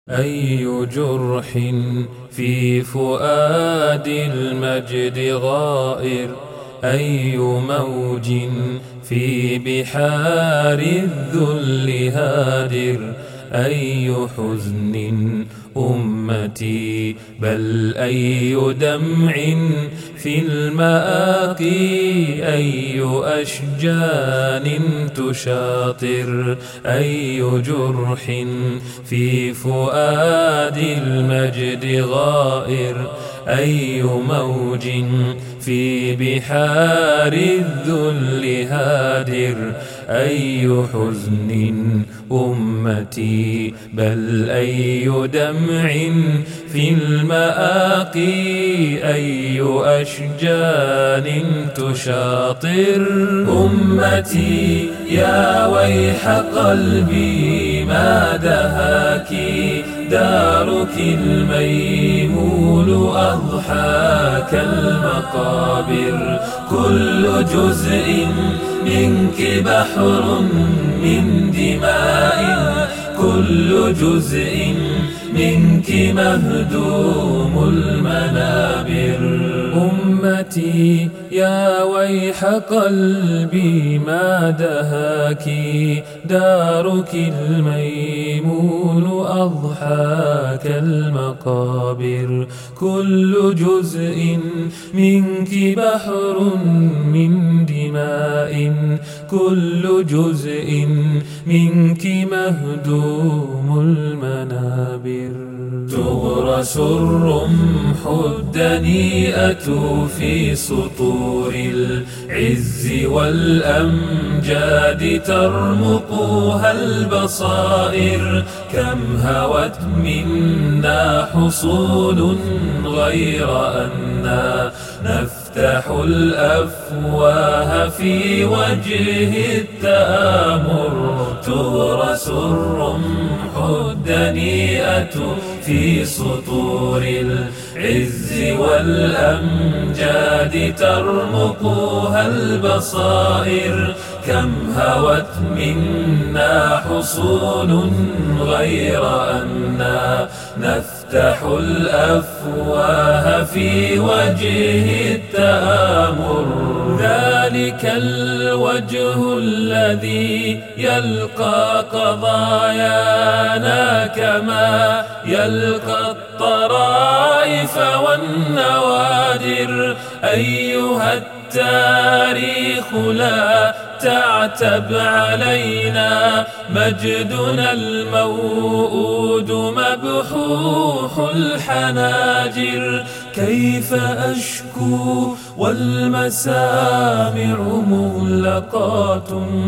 أي جرح في فؤاد المجد غائر، أي موج في بحار الذل هادر، أي حزن أمتي بل أي دمع في المآقي، أي أشجان تشاطر، أي جرح في فؤاد المجد غائر، أي موج في بحار الذل هادر، أي حزن أمتي بل أي دمع في المآقي، أي أشجان تشاطر. أمتي يا ويح قلبي ما دهاك، دارك الميمون أضحى كالمقابر، كل جزء منك بحر من دماء، كل جزء منك مهدوم المنابر. أمتي يا ويح قلبي ما دهاك، دارك الميمون أضحى كالمقابر، كل جزء منك بحر من دماء، كل جزء منك مهدوم المنابر. تغرس الرمح الدنيئة في سطور العز والأمجاد، ترمقها البصائر، كم هوت منا حصول غير أننا نفتح الأفواه في وجه التآمر. تغرس الرمح الدنيئة في سطور العز والأمجاد، ترمقها البصائر، كم هوت منا حصول غير أننا نفتح الأفواه في وجه التآمر. ذلك الوجه الذي يلقى قضايانا كما يلقى الطرائف والنوادر. أيها التاريخ لا تعتب علينا، مجدنا الموؤود مبحوح الحناجر. كيف أشكو والمسامع مغلقات،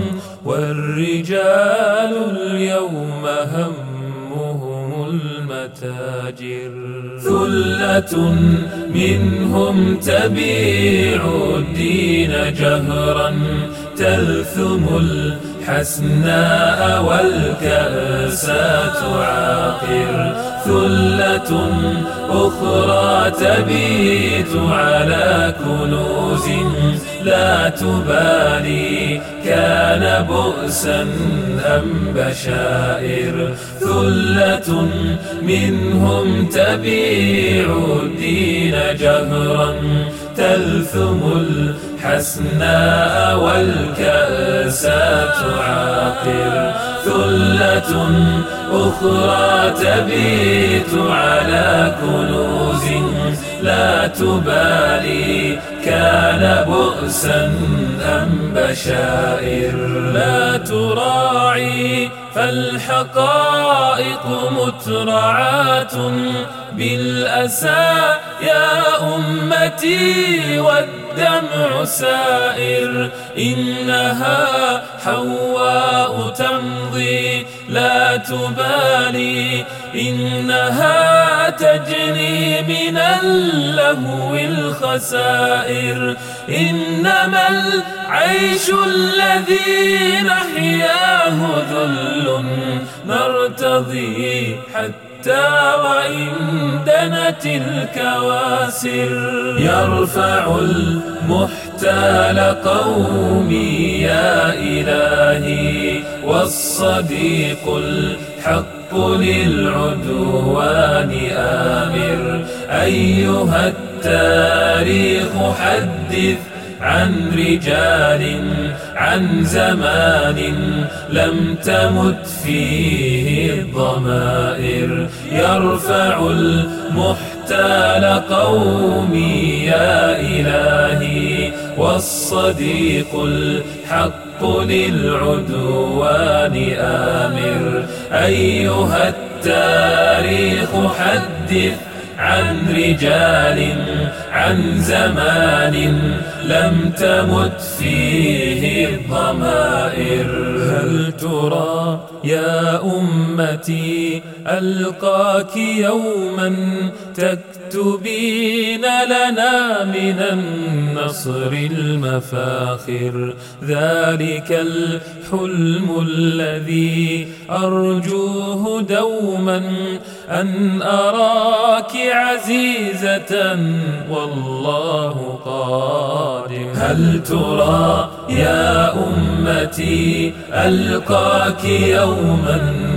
والرجال اليوم همهم المتاجر. ثلة منهم تبيع الدين جهرا، تلثم الحسناء والكأسات تعاقر. ثلة أخرى تبيت على كنوز لا تبالي، كان بؤسا أم بشائر. ثلة منهم تبيع الدين جهرا، تلثم الحسناء والكأسات تعاقر. ثلة أخرى تبيت على كنوز لا تبالي، كان بؤسا أم بشائر. لا تراعي فالحقائق مترعات بالأسى يا أمتي، والدمع سائر. إنها حواء تمضي لا تبالي، إنها تجني من اللهو الخسائر. إنما العيش الذي نحياه ذل، نرتضي حتى وإن دنت الكواسر. يرفع المحتمل محتال قومي يا إلهي، والصديق الحق للعدوان آمر. أيها التاريخ حدث عن رجال، عن زمان لم تمت فيه الضمائر. يرفع المحتال قومي يا إلهي، والصديق الحق للعدوان آمر. أيها التاريخ حدث عن رجال، عن زمان لم تمت فيه الضمائر. هل ترى يا أمتي ألقاك يوما تكتبين لنا من النصر المفاخر؟ ذلك الحلم الذي أرجوه دوما، أن أراك عزيزة والله قادر. هل ترى يا أمتي ألقاك يوما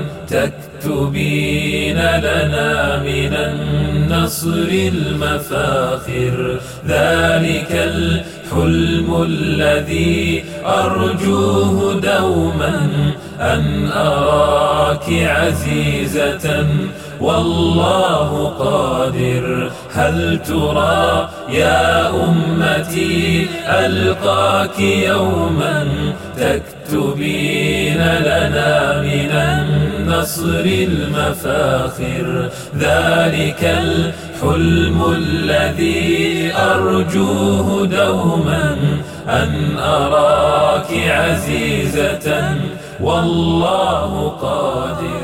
تكتبين لنا من النصر المفاخر؟ ذلك الحلم الذي أرجوه دوما، أن أراك عزيزة والله قادر. هل ترى يا أمتي ألقاك يوما تكتبين لنا من النصر المفاخر؟ ذلك الحلم الذي أرجوه دوما، أن أراك عزيزة والله قادر.